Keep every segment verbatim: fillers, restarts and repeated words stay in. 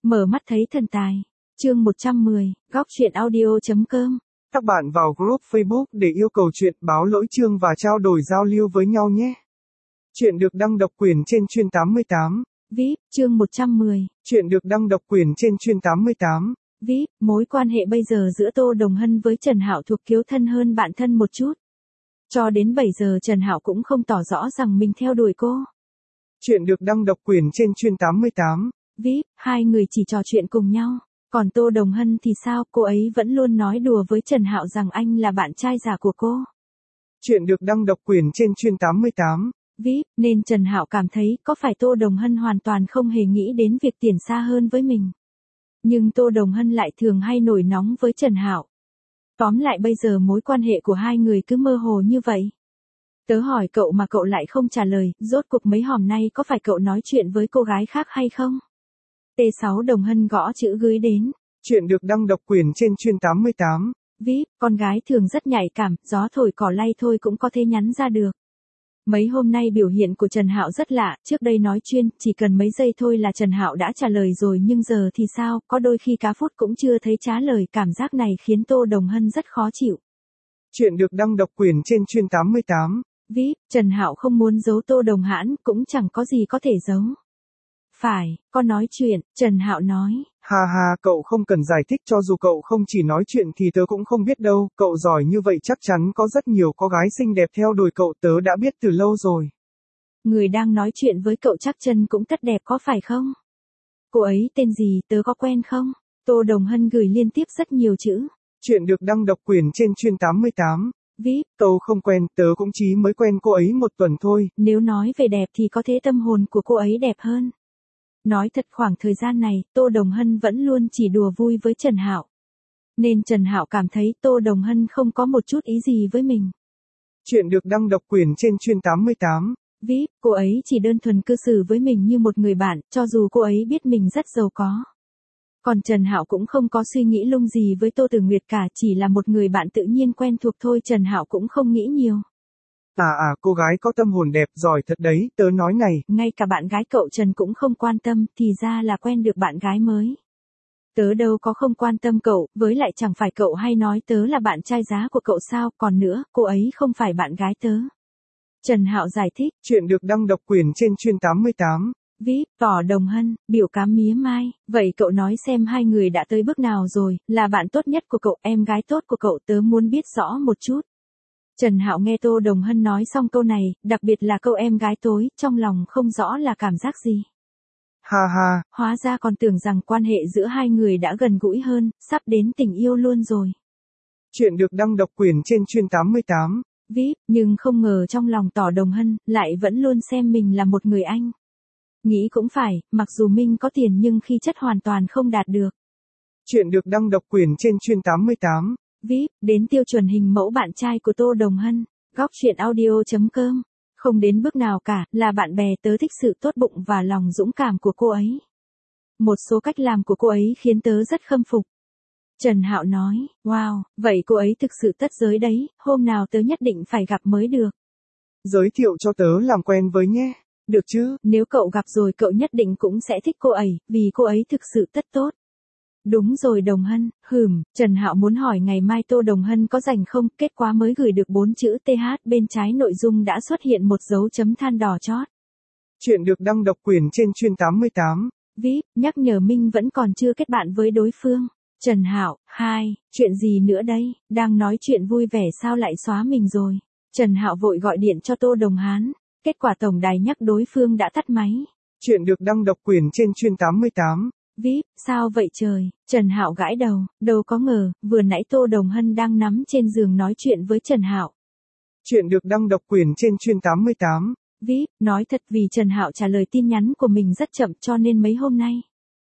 Mở mắt thấy thần tài. Chương một trăm mười, góc truyện audio.com. Các bạn vào group Facebook để yêu cầu chuyện báo lỗi chương và trao đổi giao lưu với nhau nhé. Chuyện được đăng độc quyền trên chuyên tám mươi tám. vê i pê, chương một trăm mười. Chuyện được đăng độc quyền trên chuyên tám mươi tám. vê i pê, mối quan hệ bây giờ giữa Tô Đồng Hân với Trần Hạo thuộc kiểu thân hơn bạn thân một chút. Cho đến bảy giờ Trần Hạo cũng không tỏ rõ rằng mình theo đuổi cô. Chuyện được đăng độc quyền trên chuyên tám mươi tám. vê i pê, hai người chỉ trò chuyện cùng nhau. Còn Tô Đồng Hân thì sao, cô ấy vẫn luôn nói đùa với Trần Hạo rằng anh là bạn trai giả của cô. Chuyện được đăng độc quyền trên chuyên tám mươi tám. vê i pê, nên Trần Hạo cảm thấy có phải Tô Đồng Hân hoàn toàn không hề nghĩ đến việc tiến xa hơn với mình. Nhưng Tô Đồng Hân lại thường hay nổi nóng với Trần Hạo. Tóm lại bây giờ mối quan hệ của hai người cứ mơ hồ như vậy. Tớ hỏi cậu mà cậu lại không trả lời, rốt cuộc mấy hôm nay có phải cậu nói chuyện với cô gái khác hay không? T sáu Đồng Hân gõ chữ gửi đến. Chuyện được đăng độc quyền trên chuyên tám mươi tám. vê i pê, con gái thường rất nhạy cảm, gió thổi cỏ lay thôi cũng có thể nhắn ra được. Mấy hôm nay biểu hiện của Trần Hạo rất lạ, trước đây nói chuyên, chỉ cần mấy giây thôi là Trần Hạo đã trả lời rồi, nhưng giờ thì sao, có đôi khi cá phút cũng chưa thấy trả lời, cảm giác này khiến Tô Đồng Hân rất khó chịu. Chuyện được đăng độc quyền trên chuyên tám mươi tám. vê i pê, Trần Hạo không muốn giấu Tô Đồng Hãn, cũng chẳng có gì có thể giấu. Phải, con nói chuyện, Trần Hạo nói. Ha ha, cậu không cần giải thích, cho dù cậu không chỉ nói chuyện thì tớ cũng không biết đâu, cậu giỏi như vậy chắc chắn có rất nhiều cô gái xinh đẹp theo đuổi cậu, tớ đã biết từ lâu rồi. Người đang nói chuyện với cậu chắc chân cũng rất đẹp có phải không? Cô ấy tên gì, tớ có quen không? Tô Đồng Hân gửi liên tiếp rất nhiều chữ. Chuyện được đăng độc quyền trên chuyên tám mươi tám. vê i pê, Tớ không quen, tớ cũng chỉ mới quen cô ấy một tuần thôi. Nếu nói về đẹp thì có thể tâm hồn của cô ấy đẹp hơn. Nói thật khoảng thời gian này, Tô Đồng Hân vẫn luôn chỉ đùa vui với Trần Hạo. Nên Trần Hạo cảm thấy Tô Đồng Hân không có một chút ý gì với mình. Chuyện được đăng độc quyền trên chuyên tám mươi tám. vê i pê, cô ấy chỉ đơn thuần cư xử với mình như một người bạn, cho dù cô ấy biết mình rất giàu có. Còn Trần Hạo cũng không có suy nghĩ lung gì với Tô Tử Nguyệt cả, chỉ là một người bạn tự nhiên quen thuộc thôi, Trần Hạo cũng không nghĩ nhiều. À à, cô gái có tâm hồn đẹp, giỏi thật đấy, tớ nói này. Ngay cả bạn gái cậu Trần cũng không quan tâm, thì ra là quen được bạn gái mới. Tớ đâu có không quan tâm cậu, với lại chẳng phải cậu hay nói tớ là bạn trai giá của cậu sao, còn nữa, cô ấy không phải bạn gái tớ. Trần Hạo giải thích. Chuyện được đăng độc quyền trên chuyên tám mươi tám. vê i pê, tỏ Đồng Hân, biểu cảm mía mai, vậy cậu nói xem hai người đã tới bước nào rồi, là bạn tốt nhất của cậu, em gái tốt của cậu, tớ muốn biết rõ một chút. Trần Hạo nghe Tô Đồng Hân nói xong câu này, đặc biệt là câu em gái tối, trong lòng không rõ là cảm giác gì. Ha ha. Hóa ra còn tưởng rằng quan hệ giữa hai người đã gần gũi hơn, sắp đến tình yêu luôn rồi. Chuyện được đăng độc quyền trên chuyên tám mươi tám. vê i pê, nhưng không ngờ trong lòng tỏ Đồng Hân, lại vẫn luôn xem mình là một người anh. Nghĩ cũng phải, mặc dù Minh có tiền nhưng khi chất hoàn toàn không đạt được. Chuyện được đăng độc quyền trên chuyên tám mươi tám. vê i pê, đến tiêu chuẩn hình mẫu bạn trai của Tô Đồng Hân, góc truyện audio.com. Không đến bước nào cả, là bạn bè, tớ thích sự tốt bụng và lòng dũng cảm của cô ấy. Một số cách làm của cô ấy khiến tớ rất khâm phục. Trần Hạo nói, wow, vậy cô ấy thực sự tất giới đấy, hôm nào tớ nhất định phải gặp mới được. Giới thiệu cho tớ làm quen với nhé, được chứ? Nếu cậu gặp rồi cậu nhất định cũng sẽ thích cô ấy, vì cô ấy thực sự tất tốt. Đúng rồi Đồng Hân, hừm, Trần Hạo muốn hỏi ngày mai Tô Đồng Hân có rảnh không, kết quả mới gửi được bốn chữ tê hát, bên trái nội dung đã xuất hiện một dấu chấm than đỏ chót. Chuyện được đăng độc quyền trên chuyên tám mươi tám. vê i pê, nhắc nhở Minh vẫn còn chưa kết bạn với đối phương. Trần Hạo, hai, chuyện gì nữa đây, đang nói chuyện vui vẻ sao lại xóa mình rồi. Trần Hạo vội gọi điện cho Tô Đồng Hán, kết quả tổng đài nhắc đối phương đã tắt máy. Chuyện được đăng độc quyền trên chuyên tám mươi tám. vê i pê, sao vậy trời, Trần Hạo gãi đầu, đâu có ngờ, vừa nãy Tô Đồng Hân đang nằm trên giường nói chuyện với Trần Hạo. Chuyện được đăng độc quyền trên chuyên tám mươi tám. vê i pê, nói thật vì Trần Hạo trả lời tin nhắn của mình rất chậm cho nên mấy hôm nay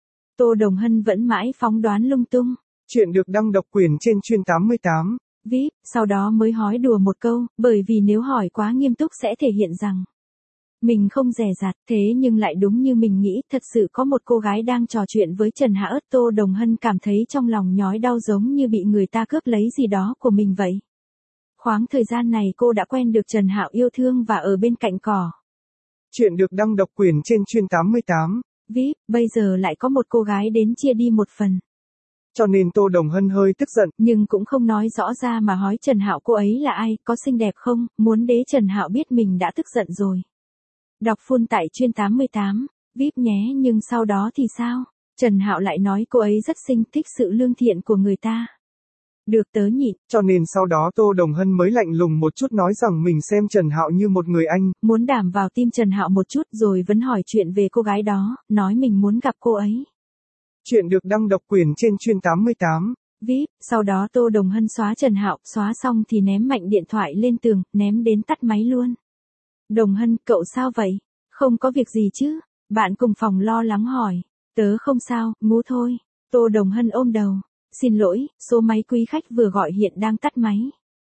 Tô Đồng Hân vẫn mãi phóng đoán lung tung. Chuyện được đăng độc quyền trên chuyên tám mươi tám. vê i pê, sau đó mới hói đùa một câu, bởi vì nếu hỏi quá nghiêm túc sẽ thể hiện rằng mình không dè dặt, thế nhưng lại đúng như mình nghĩ, thật sự có một cô gái đang trò chuyện với Trần Hạo. Tô Đồng Hân cảm thấy trong lòng nhói đau giống như bị người ta cướp lấy gì đó của mình vậy. Khoảng thời gian này cô đã quen được Trần Hạo yêu thương và ở bên cạnh cỏ. Chuyện được đăng độc quyền trên chuyên tám mươi tám. vê i pê, bây giờ lại có một cô gái đến chia đi một phần. Cho nên Tô Đồng Hân hơi tức giận, nhưng cũng không nói rõ ra mà hỏi Trần Hạo cô ấy là ai, có xinh đẹp không, muốn để Trần Hạo biết mình đã tức giận rồi. Đọc full tại chuyên tám mươi tám, vê i pê nhé, nhưng sau đó thì sao? Trần Hạo lại nói cô ấy rất xinh, thích sự lương thiện của người ta. Được tớ nhịn. Cho nên sau đó Tô Đồng Hân mới lạnh lùng một chút nói rằng mình xem Trần Hạo như một người anh. Muốn đảm vào tim Trần Hạo một chút rồi vẫn hỏi chuyện về cô gái đó, nói mình muốn gặp cô ấy. Chuyện được đăng độc quyền trên chuyên tám mươi tám. vê i pê, sau đó Tô Đồng Hân xóa Trần Hạo, xóa xong thì ném mạnh điện thoại lên tường, ném đến tắt máy luôn. Đồng Hân, cậu sao vậy? Không có việc gì chứ? Bạn cùng phòng lo lắng hỏi. Tớ không sao, ngủ thôi. Tô Đồng Hân ôm đầu. Xin lỗi, số máy quý khách vừa gọi hiện đang tắt máy.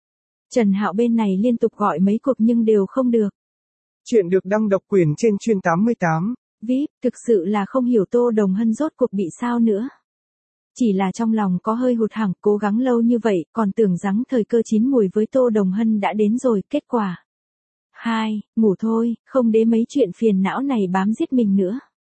Trần Hạo bên này liên tục gọi mấy cuộc nhưng đều không được. Chuyện được đăng độc quyền trên chuyên tám mươi tám. vê i pê, thực sự là không hiểu Tô Đồng Hân rốt cuộc bị sao nữa. Chỉ là trong lòng có hơi hụt hẫng, cố gắng lâu như vậy, còn tưởng rằng thời cơ chín mùi với Tô Đồng Hân đã đến rồi, kết quả. Hai, ngủ thôi, không để mấy chuyện phiền não này bám giết mình nữa.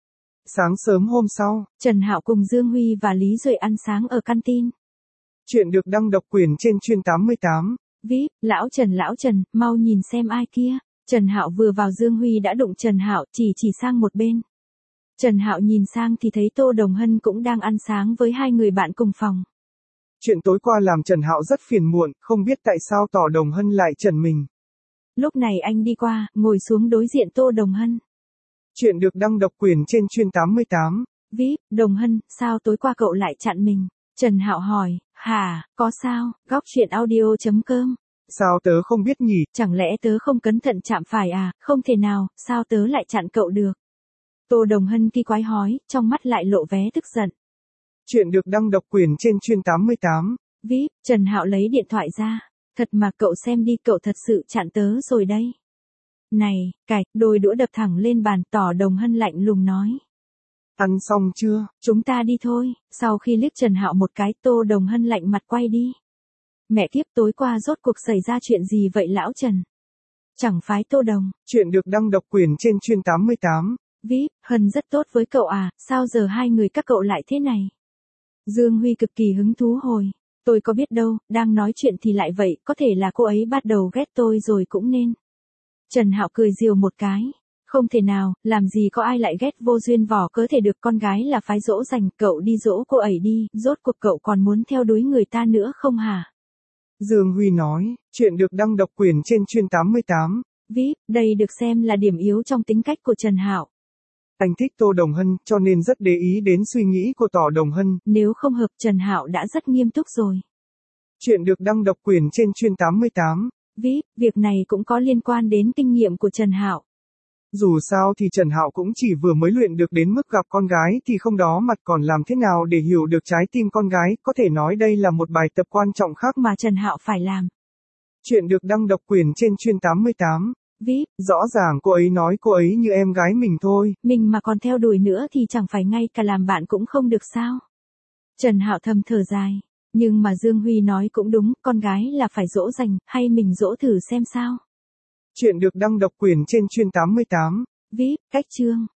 Sáng sớm hôm sau, Trần Hạo cùng Dương Huy và Lý Duệ ăn sáng ở canteen. Chuyện được đăng độc quyền trên chuyên tám mươi tám. vê i pê, lão Trần lão Trần, mau nhìn xem ai kia. Trần Hạo vừa vào Dương Huy đã đụng Trần Hạo, chỉ chỉ sang một bên. Trần Hạo nhìn sang thì thấy Tô Đồng Hân cũng đang ăn sáng với hai người bạn cùng phòng. Chuyện tối qua làm Trần Hạo rất phiền muộn, không biết tại sao Tỏ Đồng Hân lại trần mình. Lúc này anh đi qua, ngồi xuống đối diện Tô Đồng Hân. Chuyện được đăng độc quyền trên chuyên tám mươi tám. vê i pê, Đồng Hân, sao tối qua cậu lại chặn mình? Trần Hạo hỏi, hả, có sao, góc chuyện audio chấm com. Sao tớ không biết nhỉ? Chẳng lẽ tớ không cẩn thận chạm phải à, không thể nào, sao tớ lại chặn cậu được? Tô Đồng Hân kỳ quái hói, trong mắt lại lộ vé tức giận. Chuyện được đăng độc quyền trên chuyên tám mươi tám. vê i pê, Trần Hạo lấy điện thoại ra. Thật mà cậu xem đi, cậu thật sự chặn tớ rồi đây. Này, cạch, đôi đũa đập thẳng lên bàn, Tỏ Đồng Hân lạnh lùng nói. Ăn xong chưa? Chúng ta đi thôi. Sau khi liếc Trần Hạo một cái, Tô Đồng Hân lạnh mặt quay đi. Mẹ kiếp, tối qua rốt cuộc xảy ra chuyện gì vậy lão Trần? Chẳng phái Tô Đồng. Chuyện được đăng độc quyền trên chuyên tám mươi tám. vê i pê, Hân rất tốt với cậu à, sao giờ hai người các cậu lại thế này? Dương Huy cực kỳ hứng thú hồi. Tôi có biết đâu, đang nói chuyện thì lại vậy, có thể là cô ấy bắt đầu ghét tôi rồi cũng nên. Trần Hạo cười giều một cái. Không thể nào, làm gì có ai lại ghét vô duyên vỏ cớ thể được, con gái là phái dỗ dành, cậu đi dỗ cô ấy đi, rốt cuộc cậu còn muốn theo đuổi người ta nữa không hả? Dương Huy nói, chuyện được đăng độc quyền trên chuyên tám mươi tám. vê i pê, đây được xem là điểm yếu trong tính cách của Trần Hạo. Anh thích Tô Đồng Hân, cho nên rất để ý đến suy nghĩ của Tỏ Đồng Hân. Nếu không hợp, Trần Hạo đã rất nghiêm túc rồi. Chuyện được đăng độc quyền trên chuyên tám mươi tám. vê i pê, việc này cũng có liên quan đến kinh nghiệm của Trần Hạo. Dù sao thì Trần Hạo cũng chỉ vừa mới luyện được đến mức gặp con gái thì không đó mặt còn làm thế nào để hiểu được trái tim con gái, có thể nói đây là một bài tập quan trọng khác mà Trần Hạo phải làm. Chuyện được đăng độc quyền trên chuyên tám mươi tám. vê i pê, rõ ràng cô ấy nói cô ấy như em gái mình thôi. Mình mà còn theo đuổi nữa thì chẳng phải ngay cả làm bạn cũng không được sao? Trần Hạo thầm thở dài. Nhưng mà Dương Huy nói cũng đúng, con gái là phải dỗ dành, hay mình dỗ thử xem sao? Chuyện được đăng độc quyền trên chuyên tám mươi tám. vê i pê, cách chương.